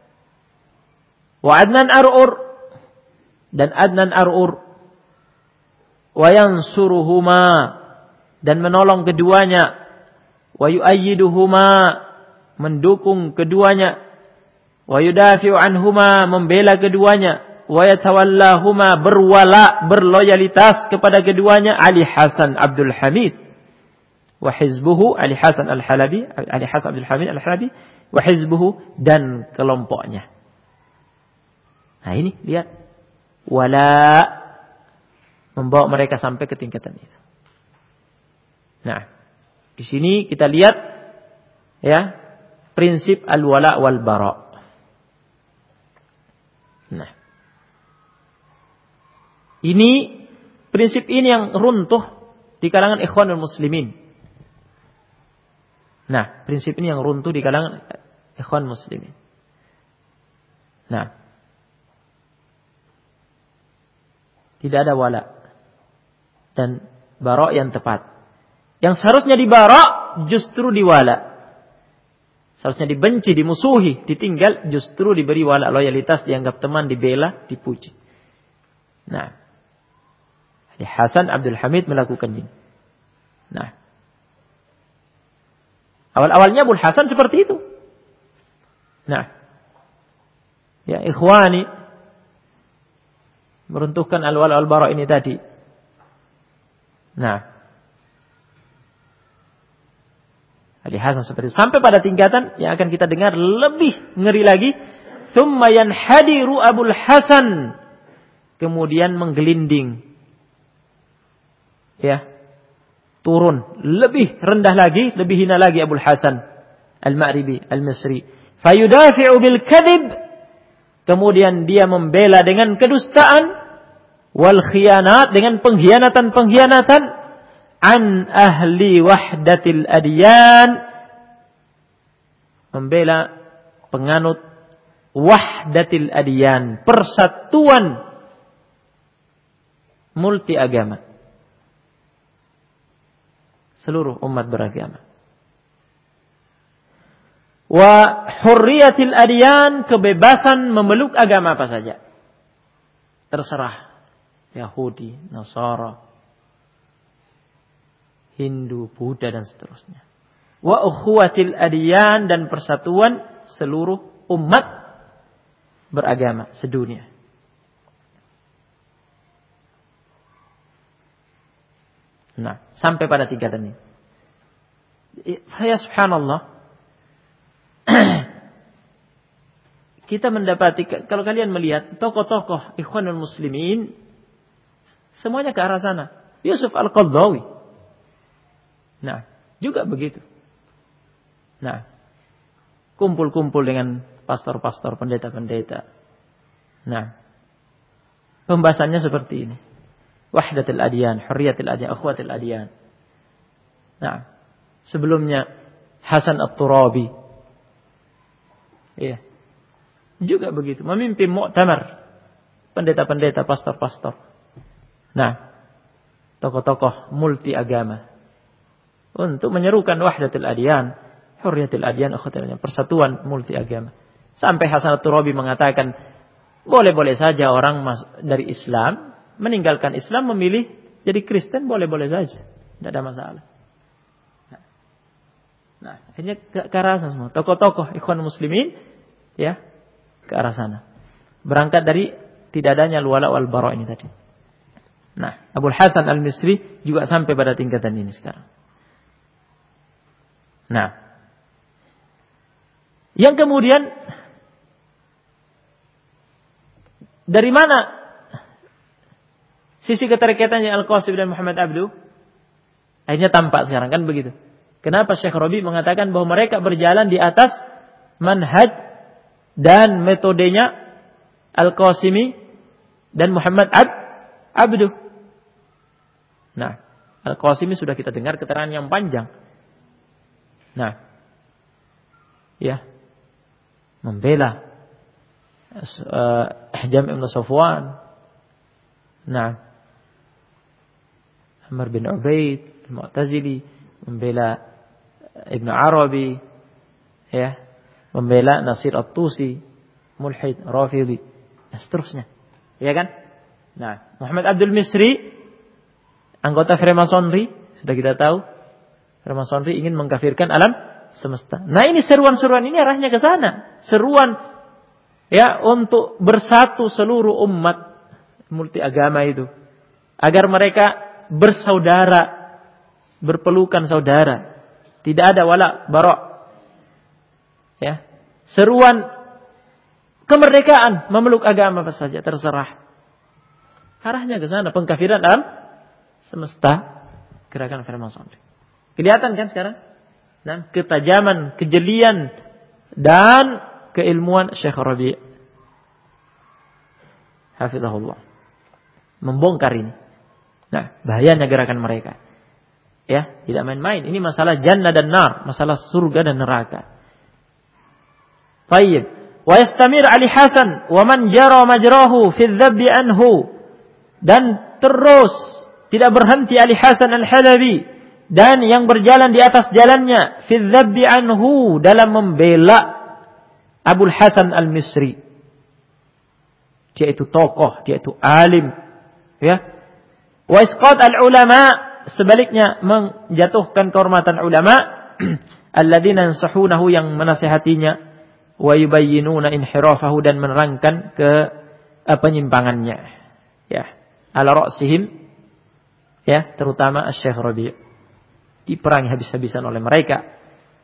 Wa Adnan Ar'ur, dan Adnan Ar'ur. Wa yansuruhuma, dan menolong keduanya. Wa yu'ayyiduhuma, mendukung keduanya. Wa yudafi'u anhuma, membela keduanya. Wa yatawallahuma, berwala, berloyalitas kepada keduanya. Ali Hasan Abdul Hamid wa hizbuhu, Ali Hasan Al-Halabi, Ali Hasan Abdul Hamid Al-Halabi wa hizbuhu, dan kelompoknya. Nah, ini lihat, wala, membawa mereka sampai ke tingkatan itu. Nah, di sini kita lihat ya prinsip al-wala wal bara. Nah, ini prinsip ini yang runtuh di kalangan ikhwanul muslimin. Nah, prinsip ini yang runtuh di kalangan ikhwan muslimin. Nah, tidak ada wala dan bara yang tepat. Yang seharusnya dibara justru diwala. Seharusnya dibenci, dimusuhi, ditinggal, justru diberi wala, loyalitas, dianggap teman, dibela, dipuji. Nah, Hasan Abdul Hamid melakukan ini. Nah, awal-awalnya Abul Hasan seperti itu. Nah, ya ikhwani, meruntuhkan al-wala al-bara ini tadi. Nah, Hadis hasan seperti itu. Sampai pada tingkatan yang akan kita dengar lebih ngeri lagi. Tsumma yanhadiru Abul Hasan. Kemudian menggelinding. Ya. Turun. Lebih rendah lagi. Lebih hina lagi Abul Hasan. Al-Ma'ribi. Al-Misri. Fayudafi'u bil kadhib. Kemudian dia membela dengan kedustaan. Wal khiyanat. Dengan pengkhianatan-pengkhianatan. An ahli wahdatil adyan, membela penganut wahdatil adyan, persatuan multi agama, seluruh umat beragama. Wa hurriyatil adyan, kebebasan memeluk agama apa saja, terserah, Yahudi, Nasara, Hindu, Buddha dan seterusnya. Wa ukhuwatil adyan, dan persatuan seluruh umat beragama sedunia. Nah, sampai pada tingkatan ini. Ya subhanallah. Kita mendapati, kalau kalian melihat tokoh-tokoh Ikhwanul Muslimin, semuanya ke arah sana. Yusuf Al-Qaradawi. Nah, juga begitu. Nah, kumpul-kumpul dengan pastor-pastor, pendeta-pendeta. Nah, pembahasannya seperti ini. Wahdatul adyan, hurriyatul adyan, akhwatul adyan. Nah, sebelumnya Hasan At-Turabi. Iya. Juga begitu, memimpin muktamar, pendeta-pendeta, pastor-pastor. Nah, tokoh-tokoh multi agama. Untuk menyerukan wahdatul adyan, hurriyatul adyan, akhwatul adyan, persatuan multi agama. Sampai Hasan At-Turabi mengatakan, boleh-boleh saja orang dari Islam meninggalkan Islam memilih jadi Kristen, boleh-boleh saja, tidak ada masalah. Nah, akhirnya ke arah sana semua. Tokoh-tokoh Ikhwan Muslimin, ya, ke arah sana. Berangkat dari tidak adanya al-wala wal bara ini tadi. Nah, Abul Hasan Al-Misri juga sampai pada tingkatan ini sekarang. Nah, yang kemudian dari mana sisi keterikatannya Al-Qasim dan Muhammad Abduh? Akhirnya tampak sekarang, kan begitu. Kenapa Syekh Rabi mengatakan bahwa mereka berjalan di atas manhaj dan metodenya Al-Qasimi dan Muhammad Abduh. Nah, Al-Qasimi sudah kita dengar keterangan yang panjang. Nah, ya, membela Ahjam ibn Safwan. Nah, Amr bin Ubaid Al-Mu'tazili, membela Ibn Arabi, ya, membela Nasir At-Tusi, mulhid Rafidhi, dan seterusnya, ya kan? Nah, Muhammad Abdul Misri, anggota Freemasonry, sudah kita tahu. Freemasonry ingin mengkafirkan alam semesta. Nah, ini seruan-seruan ini arahnya ke sana. Seruan, ya, untuk bersatu seluruh umat multi agama itu, agar mereka bersaudara, berpelukan saudara, tidak ada wala bara. Ya, seruan kemerdekaan, memeluk agama apa saja terserah. Arahnya ke sana, pengkafiran alam semesta, gerakan Freemasonry. Kelihatan kan sekarang? Nah, ketajaman, kejelian dan keilmuan Syekh Rabi' hafizahullah membongkar ini. Nah, bahayanya gerakan mereka. Ya, tidak main-main. Ini masalah jannah dan nar, masalah surga dan neraka. Baik. Wa yastamir Ali Hasan wa man jara majrahu fi dzabbi anhu, dan terus tidak berhenti Ali Hasan Al-Halabi dan yang berjalan di atas jalannya fi dzabbi anhu, dalam membela Abul Hasan Al-Misri. Dia itu tokoh, dia itu alim, ya. Wa isqat al-ulama, sebaliknya menjatuhkan kehormatan ulama alladzina yansahunahu, yang menasihatinya, wa yubayyinuna inhirafahu, dan menerangkan ke penyimpangannya, ya, ala ra'sihim, ya, terutama Syekh Rabi', diperangi habis-habisan oleh mereka.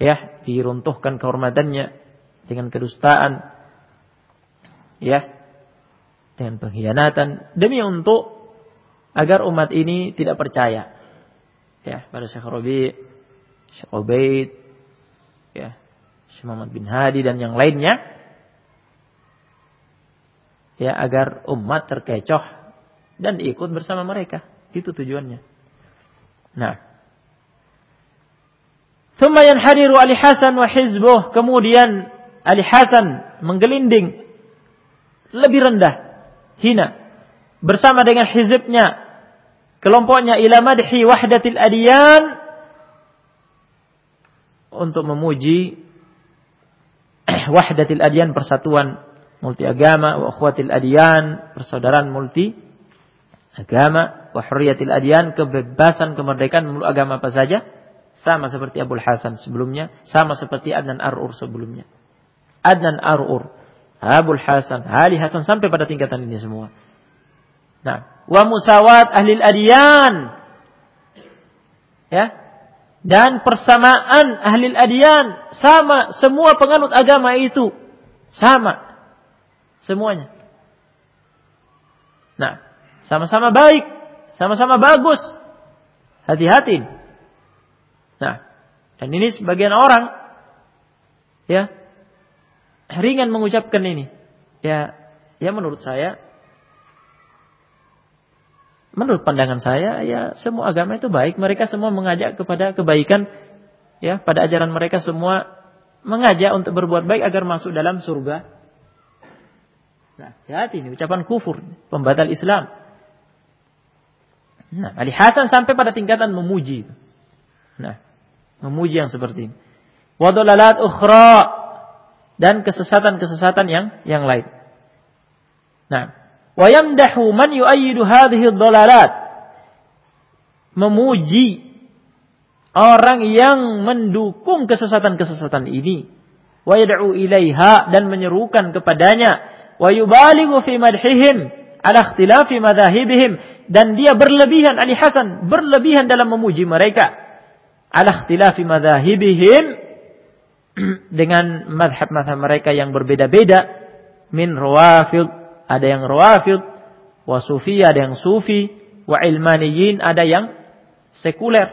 ya, diruntuhkan kehormatannya dengan kedustaan, ya, dengan pengkhianatan, demi untuk agar umat ini tidak percaya, ya, pada Syekh Rabi', Syekh Ubaid, ya, Syekh Muhammad bin Hadi dan yang lainnya, ya, agar umat terkecoh dan ikut bersama mereka. Itu tujuannya. Nah, thumma yanhadiru Ali Hasan wa hizbuh, kemudian Ali Hasan menggelinding lebih rendah, hina, bersama dengan hizibnya, kelompoknya, ila madhi wahdatil adyan, untuk memuji wahdatil adyan, persatuan multi agama, wa akhwatil adyan, persaudaraan multi agama, wa hurriyatil adyan, kebebasan, kemerdekaan memeluk agama apa saja, sama seperti Abul Hasan sebelumnya, sama seperti Adnan Ar'ur sebelumnya. Adnan Ar'ur, Abul Hasan, Ali Hasan, sampai pada tingkatan ini semua. Nah, wa musawat ahli adyan, ya, dan persamaan ahli adyan, sama, semua penganut agama itu sama semuanya. Nah, sama-sama baik, sama-sama bagus. Hati-hati. Nah, dan ini sebagian orang, ya, ringan mengucapkan ini. Ya, menurut saya, menurut pandangan saya, ya, semua agama itu baik. Mereka semua mengajak kepada kebaikan, ya, pada ajaran mereka semua mengajak untuk berbuat baik agar masuk dalam surga. Nah, hati ini ucapan kufur, pembatal Islam. Nah, Ali Hasan sampai pada tingkatan memuji. Nah, memuji yang seperti ini. Wa dhalalat ukhra, dan kesesatan-kesesatan yang lain. Nah, wa yamdahu man yu'ayyidu hadhihi dhalalat, memuji orang yang mendukung kesesatan-kesesatan ini. Wa yad'u ilaiha, dan menyerukan kepadanya. Wa yubalighu fi madhihim ala ikhtilafi madhahibihim, dan dia berlebihan, Ali Hasan berlebihan dalam memuji mereka, ala ikhtilafi madhahibihim, dengan madhab-madhab mereka yang berbeda-beda, min rawafid, ada yang rawafid, wa sufi, ada yang sufi, wa ilmaniyin, ada yang sekuler,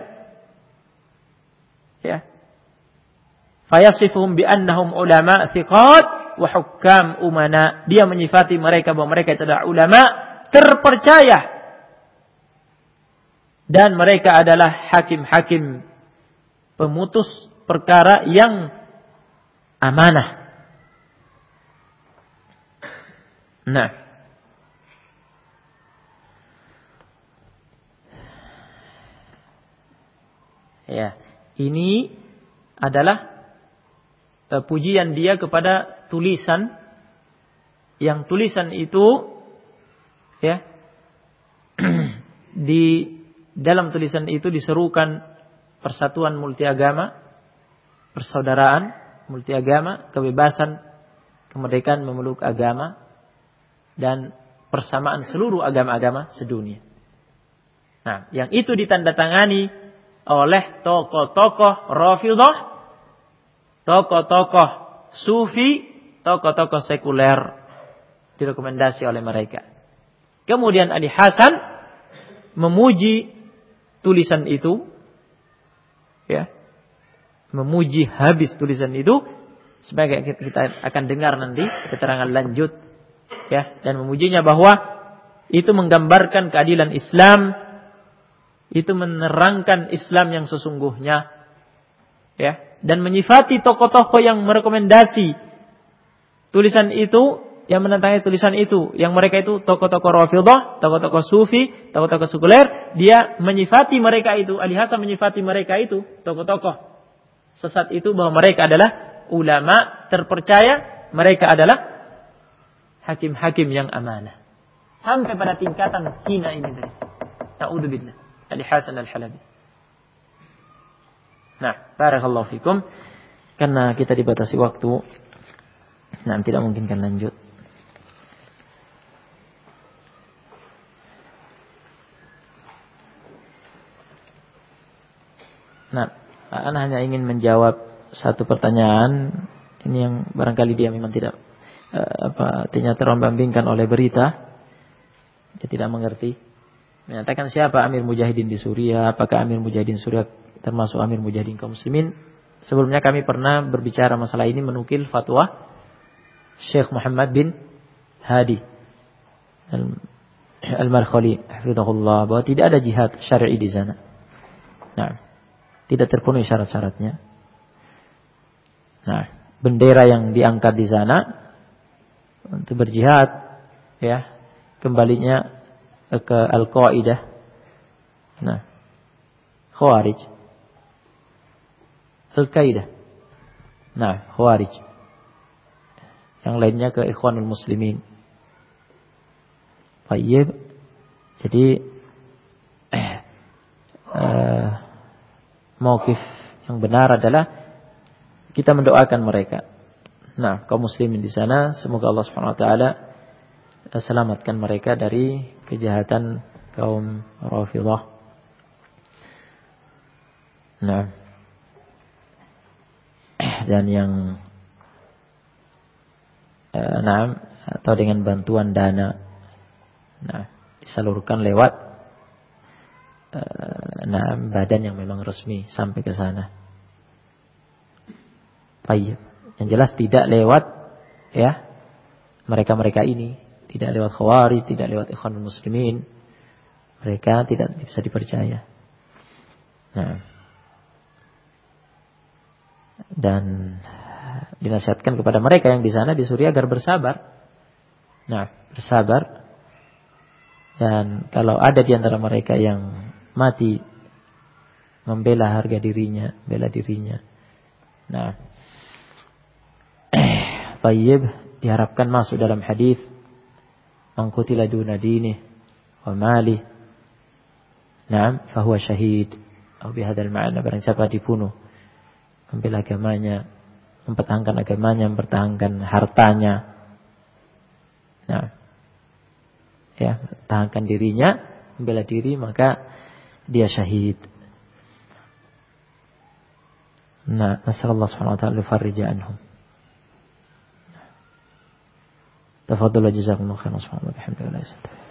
ya. Fayasifuhum bi annahum ulama thiqat wa hukam umana, dia menyifati mereka bahwa mereka adalah ulama terpercaya dan mereka adalah hakim-hakim pemutus perkara yang amanah. Nah, ya, ini adalah pujian dia kepada tulisan, yang tulisan itu, ya, di dalam tulisan itu diserukan persatuan multi agama, persaudaraan multi agama, kebebasan, kemerdekaan memeluk agama, dan persamaan seluruh agama-agama sedunia. Nah, yang itu ditandatangani oleh tokoh-tokoh Rafidhah, tokoh-tokoh Sufi, tokoh-tokoh sekuler, direkomendasi oleh mereka. Kemudian Ali Hasan memuji tulisan itu, ya, memuji habis tulisan itu, sebagai kita akan dengar nanti keterangan lanjut, ya, dan memujinya bahwa itu menggambarkan keadilan Islam, itu menerangkan Islam yang sesungguhnya, ya, dan menyifati tokoh-tokoh yang merekomendasi tulisan itu, yang menentangi tulisan itu, yang mereka itu tokoh-tokoh Rafidhah, tokoh-tokoh Sufi, tokoh-tokoh sekuler. Dia menyifati mereka itu, Ali Hasan menyifati mereka itu, tokoh-tokoh sesat itu, bahwa mereka adalah ulama terpercaya, mereka adalah hakim-hakim yang amanah. Sampai pada tingkatan hina ini tadi. Na'udzubillah. Ali Hasan Al-Halabi. Nah, barakallahu fikum. Karena kita dibatasi waktu, nah, tidak mungkin kan lanjut. Nah, ana hanya ingin menjawab satu pertanyaan ini yang barangkali dia memang tidak artinya terombang-ambingkan oleh berita, dia tidak mengerti. Menyatakan siapa Amir Mujahidin di Suriah, apakah Amir Mujahidin Suriah termasuk Amir Mujahidin kaum muslimin? Sebelumnya kami pernah berbicara masalah ini, menukil fatwa Syekh Muhammad bin Hadi Al-Markhali hafizahullah bahwa tidak ada jihad syar'i di sana. Nah, tidak terpenuhi syarat-syaratnya. Nah, bendera yang diangkat di sana untuk berjihad, ya, kembalinya ke Al-Qaidah. Nah, Khawarij. Al-Qaidah. Nah, Khawarij. Yang lainnya ke Ikhwanul Muslimin. Baik. Jadi mauqif yang benar adalah kita mendoakan mereka. Nah, kaum muslimin di sana, semoga Allah Subhanahu wa taala selamatkan mereka dari kejahatan kaum Rafidhah. Nah, dan yang atau dengan bantuan dana, disalurkan lewat badan yang memang resmi sampai ke sana. Baik, yang jelas tidak lewat ya mereka-mereka ini, tidak lewat Khawarij, tidak lewat Ikhwanul Muslimin. Mereka tidak bisa dipercaya. Nah, dan dinasihatkan kepada mereka yang di sana di Suriah agar bersabar. Nah, bersabar. Dan kalau ada di antara mereka yang mati membela harga dirinya, bela dirinya. Nah, tayyib diharapkan masuk dalam hadis man qutila duna dinih wa mali. Naam, fahuwa syahid. Atau bihadzal ma'na, barang siapa dibunuh membela agamanya, mempertahankan agamanya, mempertahankan hartanya. Nah, ya, tahankan dirinya, membela diri, maka dia syahid. Nah, nasallallahu subhanahu wa ta'ala farija anhum. Tafadhalu jazakumullahu khairan subhanahu wa bihamdihi.